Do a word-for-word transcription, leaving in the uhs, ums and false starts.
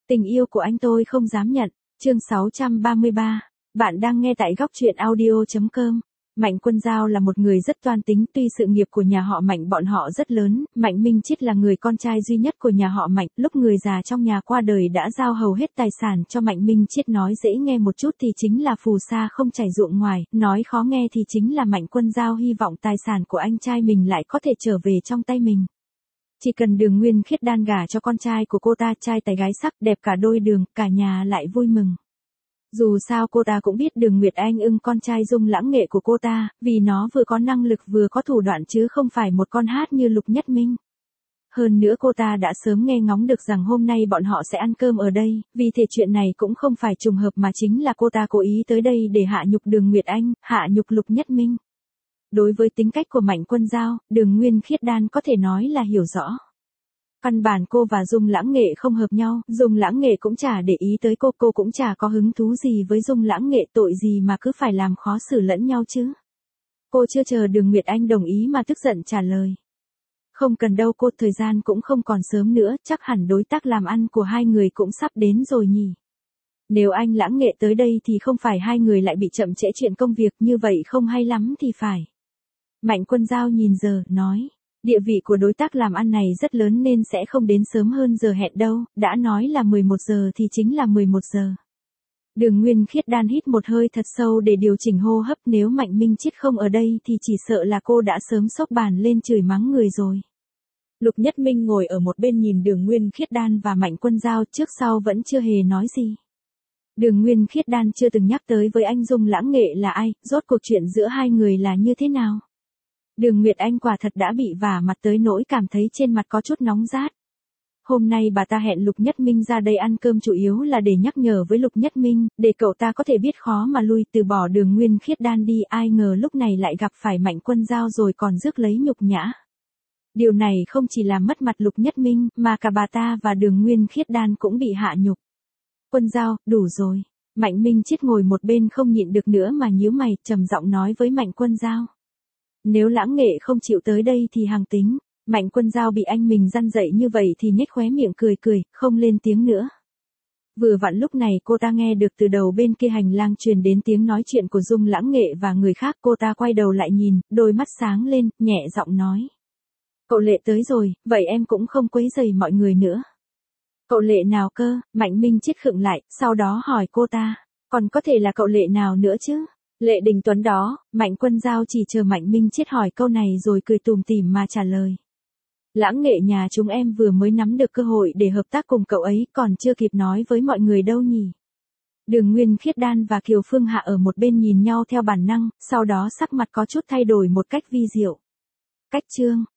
Tình yêu của anh tôi không dám nhận. Chương sáu trăm ba mươi ba. Bạn đang nghe tại góc truyện audio chấm com. Mạnh Quân Dao là một người rất toan tính, tuy sự nghiệp của nhà họ Mạnh bọn họ rất lớn, Mạnh Minh Chiết là người con trai duy nhất của nhà họ Mạnh, lúc người già trong nhà qua đời đã giao hầu hết tài sản cho Mạnh Minh Chiết, nói dễ nghe một chút thì chính là phù sa không chảy ruộng ngoài, nói khó nghe thì chính là Mạnh Quân Dao hy vọng tài sản của anh trai mình lại có thể trở về trong tay mình. Chỉ cần Đường Nguyên Khiết Đan gả cho con trai của cô ta, trai tài gái sắc, đẹp cả đôi đường, cả nhà lại vui mừng. Dù sao cô ta cũng biết Đường Nguyệt Anh ưng con trai Dung Lãng Nghệ của cô ta, vì nó vừa có năng lực vừa có thủ đoạn chứ không phải một con hát như Lục Nhất Minh. Hơn nữa cô ta đã sớm nghe ngóng được rằng hôm nay bọn họ sẽ ăn cơm ở đây, vì thế chuyện này cũng không phải trùng hợp mà chính là cô ta cố ý tới đây để hạ nhục Đường Nguyệt Anh, hạ nhục Lục Nhất Minh. Đối với tính cách của Mạnh Quân Dao, Đường Nguyên Khiết Đan có thể nói là hiểu rõ. Căn bản cô và Dung Lãng Nghệ không hợp nhau, Dung Lãng Nghệ cũng chả để ý tới cô, cô cũng chả có hứng thú gì với Dung Lãng Nghệ, tội gì mà cứ phải làm khó xử lẫn nhau chứ. Cô chưa chờ Đường Nguyệt Anh đồng ý mà tức giận trả lời. Không cần đâu cô, thời gian cũng không còn sớm nữa, chắc hẳn đối tác làm ăn của hai người cũng sắp đến rồi nhỉ. Nếu anh Lãng Nghệ tới đây thì không phải hai người lại bị chậm trễ chuyện công việc, như vậy không hay lắm thì phải. Mạnh Quân Dao nhìn giờ, nói. Địa vị của đối tác làm ăn này rất lớn nên sẽ không đến sớm hơn giờ hẹn đâu, đã nói là mười một giờ thì chính là mười một giờ. Đường Nguyên Khiết Đan hít một hơi thật sâu để điều chỉnh hô hấp, nếu Mạnh Minh Chiết không ở đây thì chỉ sợ là cô đã sớm xốc bàn lên chửi mắng người rồi. Lục Nhất Minh ngồi ở một bên nhìn Đường Nguyên Khiết Đan và Mạnh Quân Dao, trước sau vẫn chưa hề nói gì. Đường Nguyên Khiết Đan chưa từng nhắc tới với anh Dung Lãng Nghệ là ai, rốt cuộc chuyện giữa hai người là như thế nào. Đường Nguyệt Anh quả thật đã bị vả mặt tới nỗi cảm thấy trên mặt có chút nóng rát. Hôm nay bà ta hẹn Lục Nhất Minh ra đây ăn cơm chủ yếu là để nhắc nhở với Lục Nhất Minh, để cậu ta có thể biết khó mà lui, từ bỏ Đường Nguyên Khiết Đan đi, ai ngờ lúc này lại gặp phải Mạnh Quân Dao rồi còn rước lấy nhục nhã. Điều này không chỉ làm mất mặt Lục Nhất Minh, mà cả bà ta và Đường Nguyên Khiết Đan cũng bị hạ nhục. Quân Dao, đủ rồi. Mạnh Minh Chiết ngồi một bên không nhịn được nữa mà nhíu mày, trầm giọng nói với Mạnh Quân Dao. Nếu Lãng Nghệ không chịu tới đây thì hàng tính. Mạnh Quân Dao bị anh mình răn dậy như vậy thì nhếch khóe miệng cười cười, không lên tiếng nữa. Vừa vặn lúc này cô ta nghe được từ đầu bên kia hành lang truyền đến tiếng nói chuyện của Dung Lãng Nghệ và người khác, cô ta quay đầu lại nhìn, đôi mắt sáng lên, nhẹ giọng nói. Cậu Lệ tới rồi, vậy em cũng không quấy rầy mọi người nữa. Cậu Lệ nào cơ? Mạnh Minh Chiết khựng lại, sau đó hỏi cô ta, còn có thể là cậu Lệ nào nữa chứ? Lệ Đình Tuấn đó. Mạnh Quân Dao chỉ chờ Mạnh Minh Chiết hỏi câu này rồi cười tủm tỉm mà trả lời. Lãng Nghệ nhà chúng em vừa mới nắm được cơ hội để hợp tác cùng cậu ấy, còn chưa kịp nói với mọi người đâu nhỉ. Đường Nguyên Khiết Đan và Kiều Phương Hạ ở một bên nhìn nhau theo bản năng, sau đó sắc mặt có chút thay đổi một cách vi diệu. Cách chương,